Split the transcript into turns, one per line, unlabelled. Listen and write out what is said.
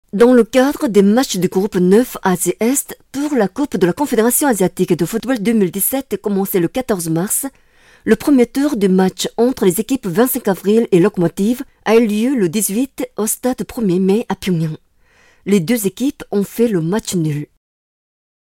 Dans le cadre des matchs du groupe 9 Asie-Est pour la Coupe de la Confédération asiatique de football 2017 commencé le 14 mars, le premier tour du match entre les équipes 25 avril et Locomotive a eu lieu le 18 au stade 1er mai à Pyongyang. Les deux équipes ont fait le match nul.